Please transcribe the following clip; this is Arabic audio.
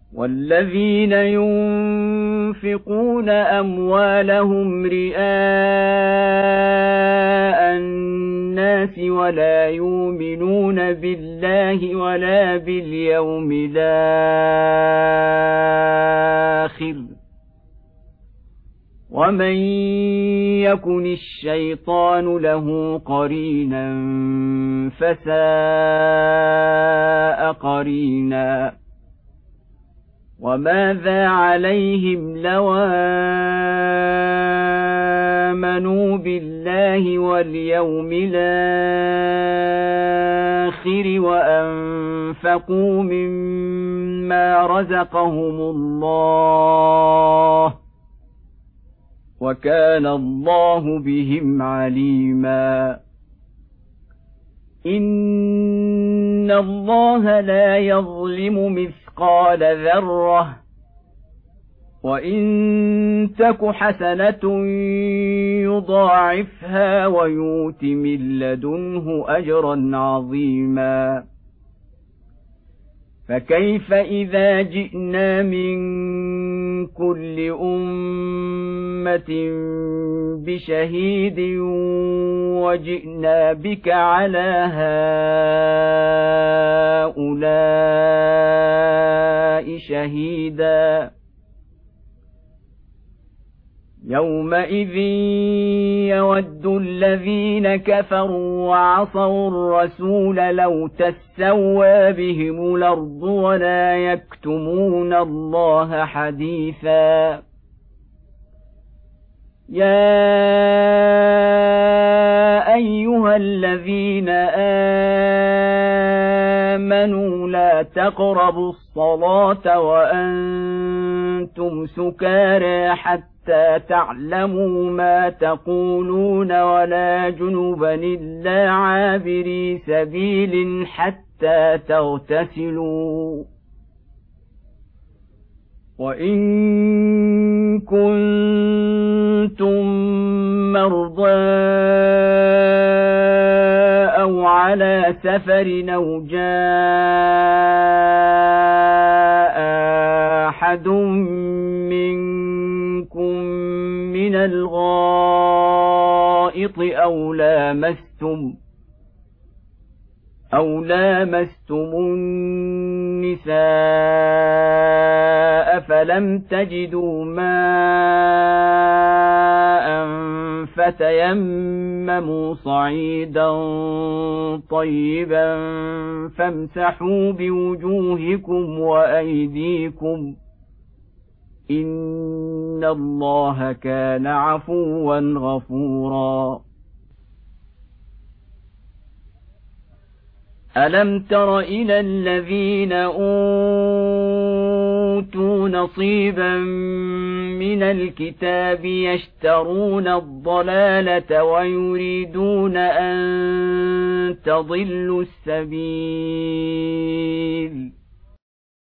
والذين ينفقون أموالهم رئاء الناس ولا يؤمنون بالله ولا باليوم الآخر ومن يكن الشيطان له قرينا فساء قرينا وماذا عليهم لو آمنوا بالله واليوم الآخر وأنفقوا مما رزقهم الله وكان الله بهم عليما إن الله لا يظلم مثقال ذرة وإن تك حسنة يضاعفها ويؤت من لدنه أجرا عظيما فكيف إذا جئنا من كل أمة بشهيد وجئنا بك على هؤلاء شهيدا يومئذ يود الذين كفروا وعصوا الرسول لو تسوى بهم الأرض ولا يكتمون الله حديثا يا أيها الذين آمنوا لا تقربوا الصلاة وأنتم سكارى حتى تعلموا ما تقولون ولا جنبا إلا عابري سبيل حتى تغتسلوا وإن كنتم مرضى أو على سفر أو جاء أحد منكم من الغائط أو لامستم النساء فلم تجدوا ماء فتيمموا صعيدا طيبا فامسحوا بوجوهكم وأيديكم إن الله كان عفوا غفورا ألم تر إلى الذين أوتوا نصيبا من الكتاب يشترون الضلالة ويريدون أن تضلوا السبيل